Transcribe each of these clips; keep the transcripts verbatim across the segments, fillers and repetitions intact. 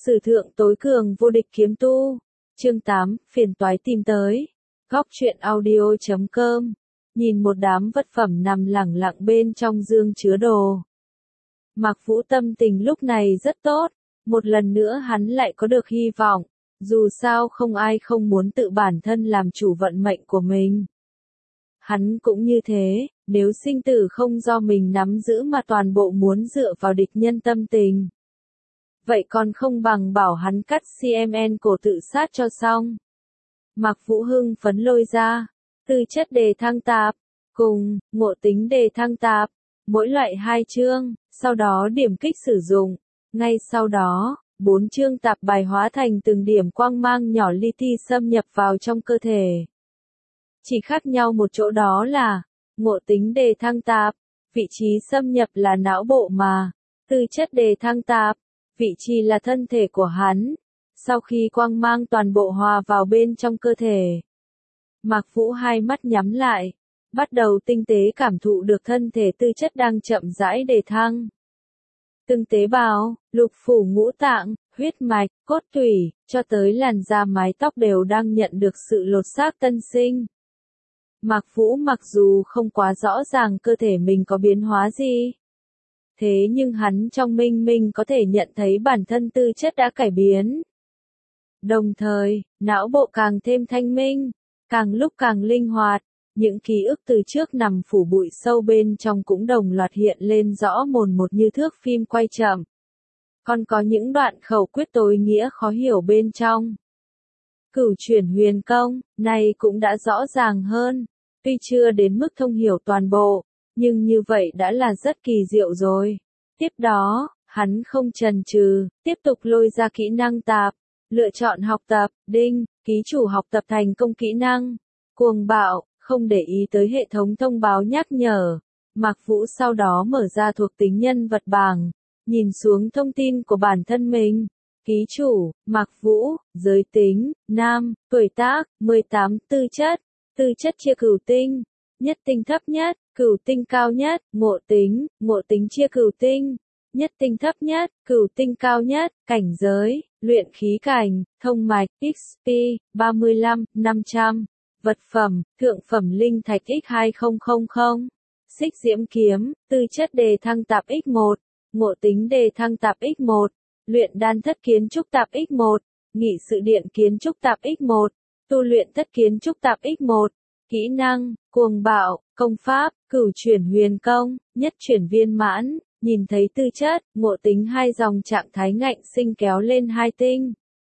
Sử thượng tối cường vô địch kiếm tu. Chương tám, phiền toái tìm tới. Góc truyện audio chấm com. Nhìn một đám vật phẩm nằm lẳng lặng bên trong dương chứa đồ. Mạc Vũ tâm tình lúc này rất tốt, một lần nữa hắn lại có được hy vọng, dù sao không ai không muốn tự bản thân làm chủ vận mệnh của mình. Hắn cũng như thế, nếu sinh tử không do mình nắm giữ mà toàn bộ muốn dựa vào địch nhân tâm tình. Vậy còn không bằng bảo hắn cắt xê em en cổ tự sát cho xong. Mạc Vũ hưng phấn lôi ra, tư chất đề thăng tạp, cùng, ngộ tính đề thăng tạp, mỗi loại hai chương, sau đó điểm kích sử dụng. Ngay sau đó, bốn chương tạp bài hóa thành từng điểm quang mang nhỏ li ti xâm nhập vào trong cơ thể. Chỉ khác nhau một chỗ đó là, ngộ tính đề thăng tạp, vị trí xâm nhập là não bộ mà, tư chất đề thăng tạp, vị trí là thân thể của hắn. Sau khi quang mang toàn bộ hòa vào bên trong cơ thể, Mạc Vũ hai mắt nhắm lại, bắt đầu tinh tế cảm thụ được thân thể tư chất đang chậm rãi đề thăng. Từng tế bào, lục phủ ngũ tạng, huyết mạch, cốt tủy, cho tới làn da mái tóc đều đang nhận được sự lột xác tân sinh. Mạc Vũ mặc dù không quá rõ ràng cơ thể mình có biến hóa gì, thế nhưng hắn trong minh minh có thể nhận thấy bản thân tư chất đã cải biến. Đồng thời, não bộ càng thêm thanh minh, càng lúc càng linh hoạt, những ký ức từ trước nằm phủ bụi sâu bên trong cũng đồng loạt hiện lên rõ mồn một như thước phim quay chậm. Còn có những đoạn khẩu quyết tối nghĩa khó hiểu bên trong. Cửu chuyển huyền công, này cũng đã rõ ràng hơn, tuy chưa đến mức thông hiểu toàn bộ, nhưng như vậy đã là rất kỳ diệu rồi. Tiếp đó, hắn không chần chừ, tiếp tục lôi ra kỹ năng tạp, lựa chọn học tập, đinh, ký chủ học tập thành công kỹ năng, cuồng bạo, không để ý tới hệ thống thông báo nhắc nhở. Mạc Vũ sau đó mở ra thuộc tính nhân vật bảng, nhìn xuống thông tin của bản thân mình. Ký chủ, Mạc Vũ, giới tính, nam, tuổi tác, mười tám, tư chất, tư chất chia cửu tinh, nhất tinh thấp nhất, cửu tinh cao nhất, ngộ tính, ngộ tính chia cửu tinh, nhất tinh thấp nhất, cửu tinh cao nhất, cảnh giới, luyện khí cảnh, thông mạch, ích pê, ba mươi lăm, năm trăm, vật phẩm, thượng phẩm linh thạch x hai nghìn, xích diễm kiếm, tư chất đề thăng tạp x một, ngộ tính đề thăng tạp x một, luyện đan thất kiến trúc tạp x một, nghị sự điện kiến trúc tạp x một, tu luyện thất kiến trúc tạp x một, kỹ năng, cuồng bạo, công pháp, cửu chuyển huyền công, nhất chuyển viên mãn. Nhìn thấy tư chất, ngộ tính hai dòng trạng thái ngạnh sinh kéo lên hai tinh.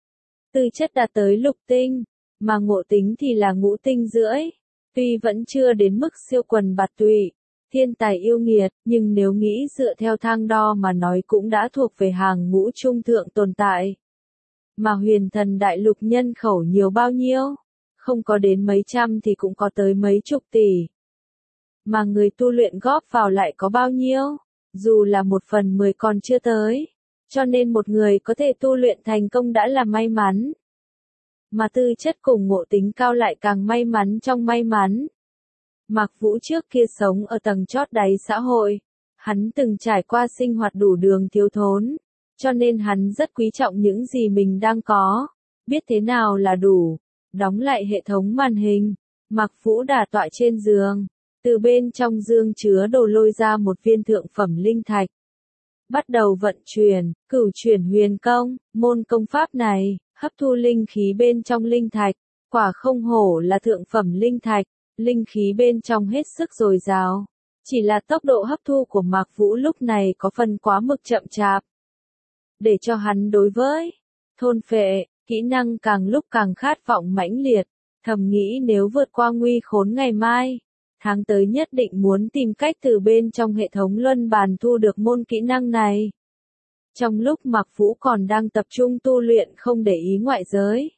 Tư chất đạt tới lục tinh, mà ngộ tính thì là ngũ tinh rưỡi. Tuy vẫn chưa đến mức siêu quần bạt tụy, thiên tài yêu nghiệt, nhưng nếu nghĩ dựa theo thang đo mà nói cũng đã thuộc về hàng ngũ trung thượng tồn tại. Mà huyền thần đại lục nhân khẩu nhiều bao nhiêu? Không có đến mấy trăm thì cũng có tới mấy chục tỷ. Mà người tu luyện góp vào lại có bao nhiêu? Dù là một phần mười còn chưa tới, cho nên một người có thể tu luyện thành công đã là may mắn. Mà tư chất cùng ngộ tính cao lại càng may mắn trong may mắn. Mạc Vũ trước kia sống ở tầng chót đáy xã hội, hắn từng trải qua sinh hoạt đủ đường thiếu thốn, cho nên hắn rất quý trọng những gì mình đang có, biết thế nào là đủ. Đóng lại hệ thống màn hình, Mạc Vũ đả tọa trên giường. Từ bên trong dương chứa đồ lôi ra một viên thượng phẩm linh thạch. Bắt đầu vận chuyển, cửu chuyển huyền công, môn công pháp này, hấp thu linh khí bên trong linh thạch. Quả không hổ là thượng phẩm linh thạch, linh khí bên trong hết sức dồi dào. Chỉ là tốc độ hấp thu của Mạc Vũ lúc này có phần quá mực chậm chạp. Để cho hắn đối với thôn phệ, kỹ năng càng lúc càng khát vọng mãnh liệt, thầm nghĩ nếu vượt qua nguy khốn ngày mai, tháng tới nhất định muốn tìm cách từ bên trong hệ thống luân bàn thu được môn kỹ năng này. Trong lúc Mạc Vũ còn đang tập trung tu luyện không để ý ngoại giới,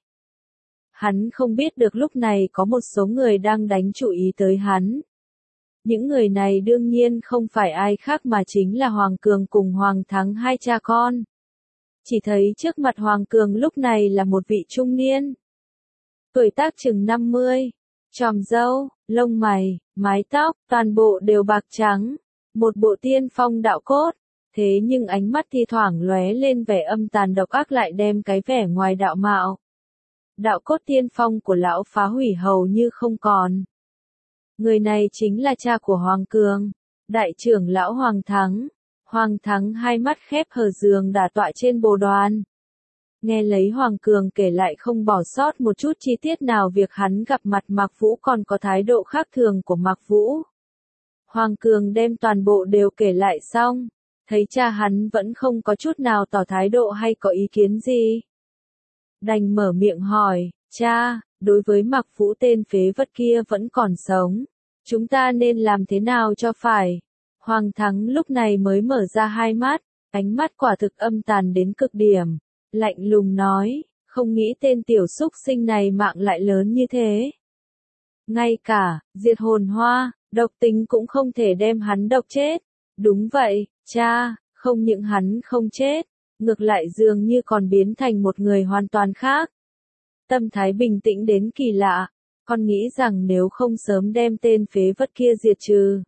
hắn không biết được lúc này có một số người đang đánh chú ý tới hắn. Những người này đương nhiên không phải ai khác mà chính là Hoàng Cường cùng Hoàng Thắng hai cha con. Chỉ thấy trước mặt Hoàng Cường lúc này là một vị trung niên. Tuổi tác chừng năm mươi. Chòm râu, lông mày, mái tóc, toàn bộ đều bạc trắng. Một bộ tiên phong đạo cốt. Thế nhưng ánh mắt thi thoảng lóe lên vẻ âm tàn độc ác lại đem cái vẻ ngoài đạo mạo. Đạo cốt tiên phong của lão phá hủy hầu như không còn. Người này chính là cha của Hoàng Cường, đại trưởng lão Hoàng Thắng. Hoàng Thắng hai mắt khép hờ giường đả tọa trên bồ đoàn. Nghe lấy Hoàng Cường kể lại không bỏ sót một chút chi tiết nào việc hắn gặp mặt Mạc Vũ còn có thái độ khác thường của Mạc Vũ. Hoàng Cường đem toàn bộ đều kể lại xong, thấy cha hắn vẫn không có chút nào tỏ thái độ hay có ý kiến gì. Đành mở miệng hỏi, cha, đối với Mạc Vũ tên phế vật kia vẫn còn sống, chúng ta nên làm thế nào cho phải? Hoàng Thắng lúc này mới mở ra hai mắt, ánh mắt quả thực âm tàn đến cực điểm, lạnh lùng nói, không nghĩ tên tiểu súc sinh này mạng lại lớn như thế. Ngay cả, diệt hồn hoa, độc tính cũng không thể đem hắn độc chết. Đúng vậy, cha, không những hắn không chết, ngược lại dường như còn biến thành một người hoàn toàn khác. Tâm thái bình tĩnh đến kỳ lạ, con nghĩ rằng nếu không sớm đem tên phế vật kia diệt trừ,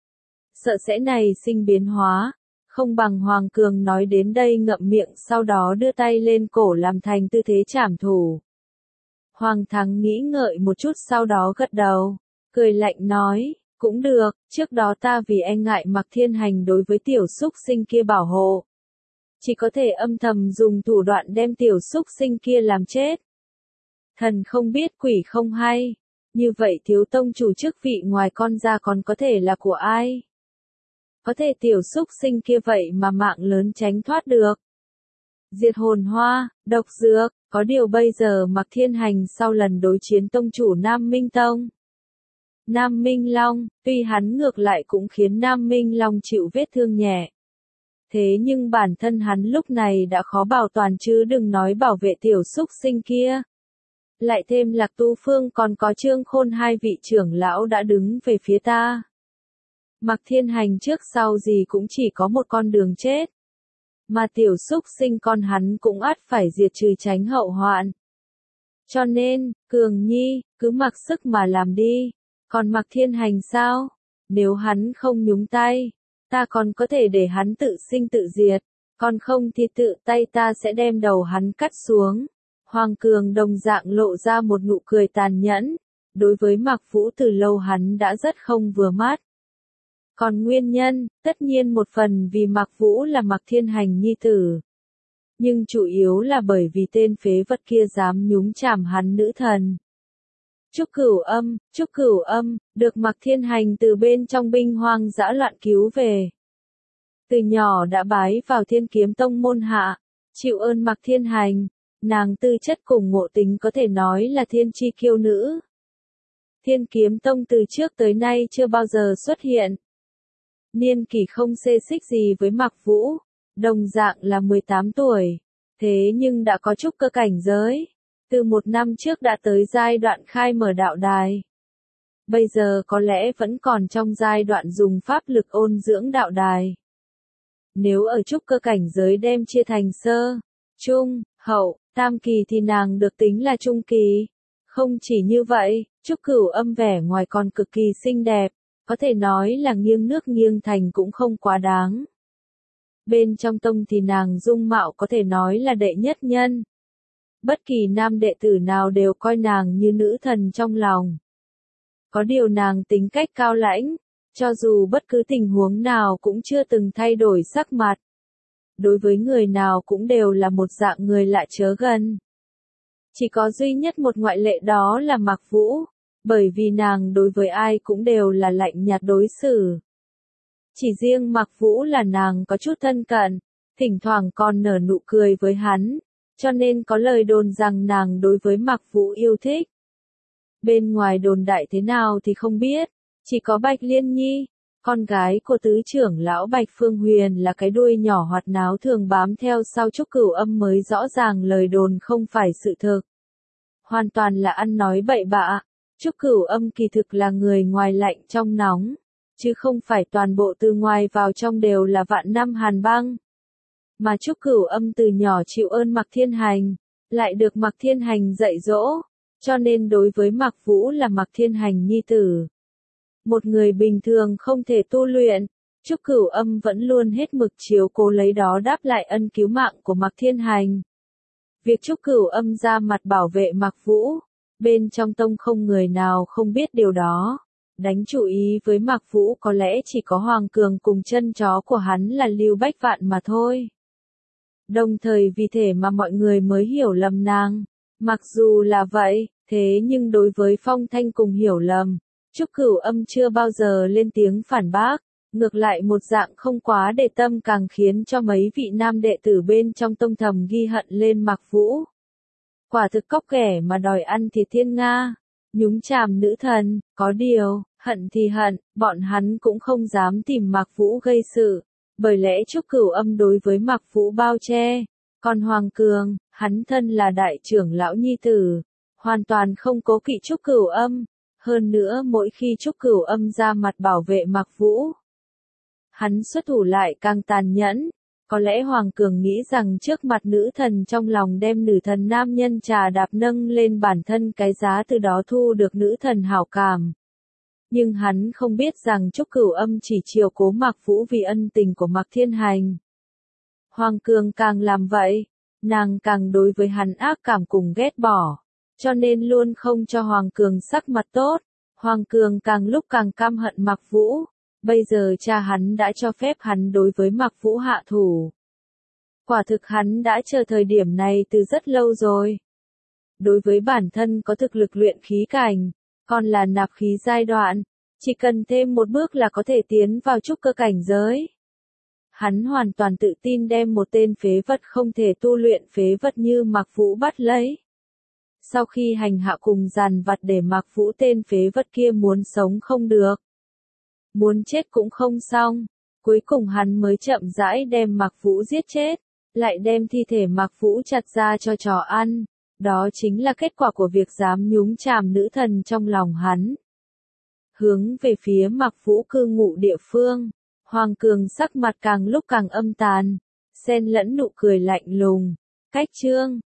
sợ sẽ này sinh biến hóa, không bằng Hoàng Cường nói đến đây ngậm miệng sau đó đưa tay lên cổ làm thành tư thế trảm thủ. Hoàng Thắng nghĩ ngợi một chút sau đó gật đầu, cười lạnh nói, cũng được, trước đó ta vì e ngại Mạc Thiên Hành đối với tiểu súc sinh kia bảo hộ. Chỉ có thể âm thầm dùng thủ đoạn đem tiểu súc sinh kia làm chết. Thần không biết quỷ không hay, như vậy thiếu tông chủ chức vị ngoài con ra còn có thể là của ai? Có thể tiểu súc sinh kia vậy mà mạng lớn tránh thoát được. Diệt hồn hoa, độc dược, có điều bây giờ Mạc Thiên Hành sau lần đối chiến tông chủ Nam Minh Tông. Nam Minh Long, tuy hắn ngược lại cũng khiến Nam Minh Long chịu vết thương nhẹ. Thế nhưng bản thân hắn lúc này đã khó bảo toàn chứ đừng nói bảo vệ tiểu súc sinh kia. Lại thêm Lạc Tu Phương còn có Trương Khôn hai vị trưởng lão đã đứng về phía ta. Mạc Thiên Hành trước sau gì cũng chỉ có một con đường chết. Mà tiểu súc sinh con hắn cũng ắt phải diệt trừ tránh hậu hoạn. Cho nên, Cường Nhi, cứ mặc sức mà làm đi. Còn Mạc Thiên Hành sao? Nếu hắn không nhúng tay, ta còn có thể để hắn tự sinh tự diệt. Còn không thì tự tay ta sẽ đem đầu hắn cắt xuống. Hoàng Cường đồng dạng lộ ra một nụ cười tàn nhẫn. Đối với Mạc Vũ từ lâu hắn đã rất không vừa mắt. Còn nguyên nhân, tất nhiên một phần vì Mạc Vũ là Mạc Thiên Hành nhi tử. Nhưng chủ yếu là bởi vì tên phế vật kia dám nhúng chàm hắn nữ thần. Trúc Cửu Âm, Trúc Cửu Âm, được Mạc Thiên Hành từ bên trong binh hoang dã loạn cứu về. Từ nhỏ đã bái vào Thiên Kiếm Tông môn hạ, chịu ơn Mạc Thiên Hành, nàng tư chất cùng ngộ tính có thể nói là thiên chi kiêu nữ. Thiên Kiếm Tông từ trước tới nay chưa bao giờ xuất hiện. Niên kỷ không xê xích gì với Mạc Vũ, đồng dạng là mười tám tuổi, thế nhưng đã có chút cơ cảnh giới. Từ một năm trước đã tới giai đoạn khai mở đạo đài. Bây giờ có lẽ vẫn còn trong giai đoạn dùng pháp lực ôn dưỡng đạo đài. Nếu ở trúc cơ cảnh giới đem chia thành sơ, trung, hậu, tam kỳ thì nàng được tính là trung kỳ. Không chỉ như vậy, Trúc Cửu Âm vẻ ngoài còn cực kỳ xinh đẹp, có thể nói là nghiêng nước nghiêng thành cũng không quá đáng. Bên trong tông thì nàng dung mạo có thể nói là đệ nhất nhân. Bất kỳ nam đệ tử nào đều coi nàng như nữ thần trong lòng. Có điều nàng tính cách cao lãnh, cho dù bất cứ tình huống nào cũng chưa từng thay đổi sắc mặt. Đối với người nào cũng đều là một dạng người lạ chớ gần. Chỉ có duy nhất một ngoại lệ đó là Mạc Vũ, bởi vì nàng đối với ai cũng đều là lạnh nhạt đối xử. Chỉ riêng Mạc Vũ là nàng có chút thân cận, thỉnh thoảng còn nở nụ cười với hắn. Cho nên có lời đồn rằng nàng đối với Mạc Vũ yêu thích. Bên ngoài đồn đại thế nào thì không biết, chỉ có Bạch Liên Nhi, con gái của tứ trưởng lão Bạch Phương Huyền là cái đuôi nhỏ hoạt náo thường bám theo sau Trúc Cửu Âm mới rõ ràng lời đồn không phải sự thực. Hoàn toàn là ăn nói bậy bạ, Trúc Cửu Âm kỳ thực là người ngoài lạnh trong nóng, chứ không phải toàn bộ từ ngoài vào trong đều là vạn năm hàn băng. Mà Trúc Cửu Âm từ nhỏ chịu ơn Mạc Thiên Hành, lại được Mạc Thiên Hành dạy dỗ, cho nên đối với Mạc Vũ là Mạc Thiên Hành nhi tử. Một người bình thường không thể tu luyện, Trúc Cửu Âm vẫn luôn hết mực chiếu cố lấy đó đáp lại ân cứu mạng của Mạc Thiên Hành. Việc Trúc Cửu Âm ra mặt bảo vệ Mạc Vũ, bên trong tông không người nào không biết điều đó. Đánh chú ý với Mạc Vũ có lẽ chỉ có Hoàng Cường cùng chân chó của hắn là Lưu Bách Vạn mà thôi. Đồng thời vì thế mà mọi người mới hiểu lầm nàng. Mặc dù là vậy, thế nhưng đối với Phong Thanh cùng hiểu lầm, Trúc Cửu Âm chưa bao giờ lên tiếng phản bác, ngược lại một dạng không quá để tâm càng khiến cho mấy vị nam đệ tử bên trong tông thầm ghi hận lên Mạc Vũ. Quả thực cóc ghẻ mà đòi ăn thịt thiên nga, nhúng chàm nữ thần, có điều, hận thì hận, bọn hắn cũng không dám tìm Mạc Vũ gây sự, bởi lẽ Trúc Cửu Âm đối với Mạc Vũ bao che, còn Hoàng Cường, hắn thân là đại trưởng lão nhi tử, hoàn toàn không cố kỵ Trúc Cửu Âm, hơn nữa mỗi khi Trúc Cửu Âm ra mặt bảo vệ Mạc Vũ, hắn xuất thủ lại càng tàn nhẫn. Có lẽ Hoàng Cường nghĩ rằng trước mặt nữ thần trong lòng đem nữ thần nam nhân trà đạp nâng lên bản thân cái giá từ đó thu được nữ thần hảo cảm. Nhưng hắn không biết rằng Trúc Cửu Âm chỉ chiều cố Mạc Vũ vì ân tình của Mạc Thiên Hành. Hoàng Cường càng làm vậy, nàng càng đối với hắn ác cảm cùng ghét bỏ, cho nên luôn không cho Hoàng Cường sắc mặt tốt. Hoàng Cường càng lúc càng căm hận Mạc Vũ. Bây giờ cha hắn đã cho phép hắn đối với Mạc Vũ hạ thủ. Quả thực hắn đã chờ thời điểm này từ rất lâu rồi. Đối với bản thân có thực lực luyện khí cảnh, còn là nạp khí giai đoạn, chỉ cần thêm một bước là có thể tiến vào trúc cơ cảnh giới. Hắn hoàn toàn tự tin đem một tên phế vật không thể tu luyện phế vật như Mạc Vũ bắt lấy. Sau khi hành hạ cùng dàn vặt để Mạc Vũ tên phế vật kia muốn sống không được, muốn chết cũng không xong, cuối cùng hắn mới chậm rãi đem Mạc Vũ giết chết, lại đem thi thể Mạc Vũ chặt ra cho chó ăn. Đó chính là kết quả của việc dám nhúng chàm nữ thần trong lòng hắn. Hướng về phía Mạc Vũ cư ngụ địa phương, Hoàng Cường sắc mặt càng lúc càng âm tàn, xen lẫn nụ cười lạnh lùng. Cách chương